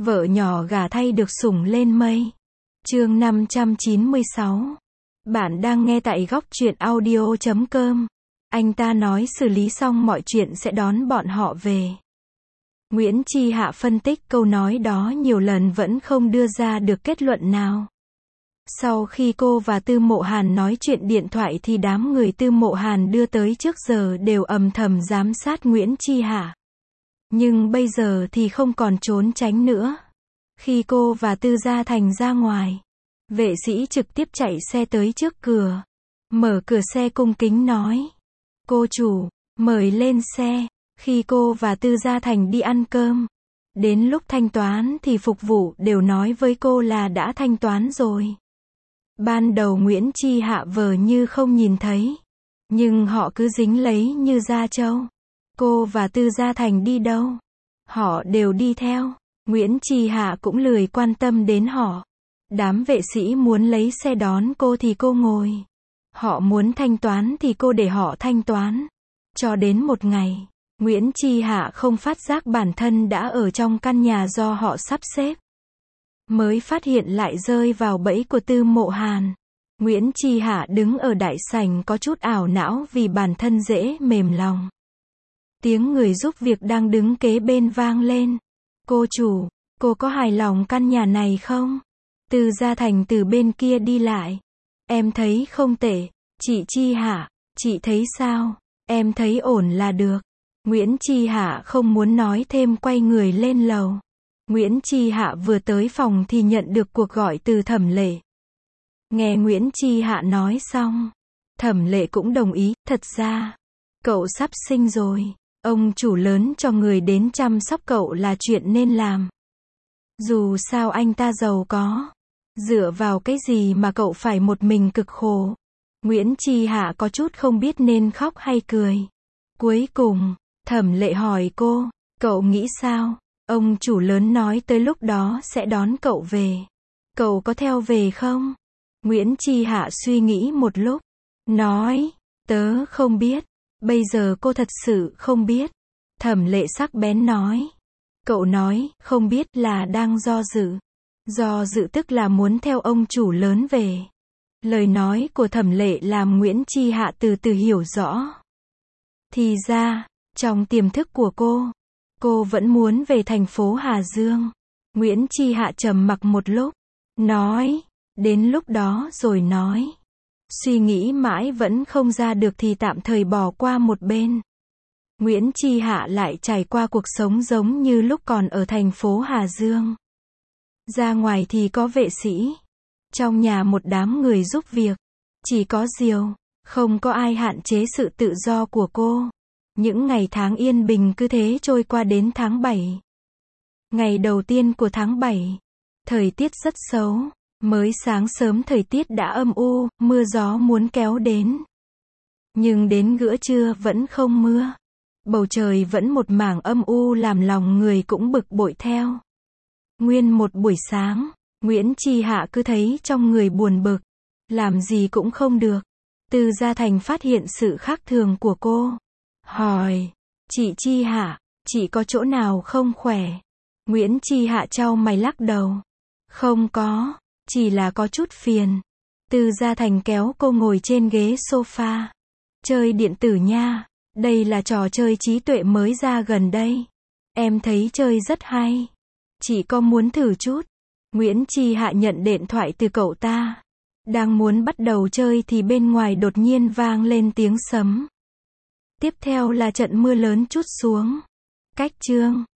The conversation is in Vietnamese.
Vợ nhỏ gả thay được sủng lên mây. Chương 596. Bạn đang nghe tại góc truyện audio.com. Anh ta nói xử lý xong mọi chuyện sẽ đón bọn họ về. Nguyễn Chi Hạ phân tích câu nói đó nhiều lần vẫn không đưa ra được kết luận nào. Sau khi cô và Tư Mộ Hàn nói chuyện điện thoại thì đám người Tư Mộ Hàn đưa tới trước giờ đều âm thầm giám sát Nguyễn Chi Hạ. Nhưng bây giờ thì không còn trốn tránh nữa. Khi cô và Tư Gia Thành ra ngoài, vệ sĩ trực tiếp chạy xe tới trước cửa. Mở cửa xe cung kính nói: "Cô chủ, mời lên xe." Khi cô và Tư Gia Thành đi ăn cơm, đến lúc thanh toán thì phục vụ đều nói với cô là đã thanh toán rồi. Ban đầu Nguyễn Chi Hạ vờ như không nhìn thấy, nhưng họ cứ dính lấy như da trâu. Cô và Tư Gia Thành đi đâu, họ đều đi theo. Nguyễn Chi Hạ cũng lười quan tâm đến họ. Đám vệ sĩ muốn lấy xe đón cô thì cô ngồi. Họ muốn thanh toán thì cô để họ thanh toán. Cho đến một ngày, Nguyễn Chi Hạ không phát giác bản thân đã ở trong căn nhà do họ sắp xếp. Mới phát hiện lại rơi vào bẫy của Tư Mộ Hàn. Nguyễn Chi Hạ đứng ở đại sảnh có chút ảo não vì bản thân dễ mềm lòng. Tiếng người giúp việc đang đứng kế bên vang lên: "Cô chủ, cô có hài lòng căn nhà này không?" Tư Gia Thành từ bên kia đi lại: "Em thấy không tệ. Chị Chi Hạ, chị thấy sao?" "Em thấy ổn là được." Nguyễn Chi Hạ không muốn nói thêm quay người lên lầu. Nguyễn Chi Hạ vừa tới phòng thì nhận được cuộc gọi từ Thẩm Lệ. Nghe Nguyễn Chi Hạ nói xong, Thẩm Lệ cũng đồng ý: "Thật ra, cậu sắp sinh rồi. Ông chủ lớn cho người đến chăm sóc cậu là chuyện nên làm. Dù sao anh ta giàu có. Dựa vào cái gì mà cậu phải một mình cực khổ?" Nguyễn Chi Hạ có chút không biết nên khóc hay cười. Cuối cùng, Thẩm Lệ hỏi cô: "Cậu nghĩ sao? Ông chủ lớn nói tới lúc đó sẽ đón cậu về. Cậu có theo về không?" Nguyễn Chi Hạ suy nghĩ một lúc, nói: "Tớ không biết. Bây giờ cô thật sự không biết." Thẩm Lệ sắc bén nói: "Cậu nói không biết là đang do dự. Do dự tức là muốn theo ông chủ lớn về." Lời nói của Thẩm Lệ làm Nguyễn Chi Hạ từ từ hiểu rõ. Thì ra, trong tiềm thức của cô vẫn muốn về thành phố Hà Dương. Nguyễn Chi Hạ trầm mặc một lúc, nói: "Đến lúc đó rồi nói. Suy nghĩ mãi vẫn không ra được thì tạm thời bỏ qua một bên." Nguyễn Chi Hạ lại trải qua cuộc sống giống như lúc còn ở thành phố Hà Dương. Ra ngoài thì có vệ sĩ, trong nhà một đám người giúp việc, chỉ có điều, không có ai hạn chế sự tự do của cô. Những ngày tháng yên bình cứ thế trôi qua đến tháng 7. Ngày đầu tiên của tháng 7, thời tiết rất xấu. Mới sáng sớm thời tiết đã âm u, mưa gió muốn kéo đến. Nhưng đến giữa trưa vẫn không mưa. Bầu trời vẫn một mảng âm u làm lòng người cũng bực bội theo. Nguyên một buổi sáng, Nguyễn Chi Hạ cứ thấy trong người buồn bực, làm gì cũng không được. Tư Gia Thành phát hiện sự khác thường của cô, hỏi: "Chị Chi Hạ, chị có chỗ nào không khỏe?" Nguyễn Chi Hạ chau mày lắc đầu: "Không có, chỉ là có chút phiền." Tư Gia Thành kéo cô ngồi trên ghế sofa. "Chơi điện tử nha, đây là trò chơi trí tuệ mới ra gần đây. Em thấy chơi rất hay. Chị có muốn thử chút?" Nguyễn Chi Hạ nhận điện thoại từ cậu ta. Đang muốn bắt đầu chơi thì bên ngoài đột nhiên vang lên tiếng sấm. Tiếp theo là trận mưa lớn trút xuống. Cách chương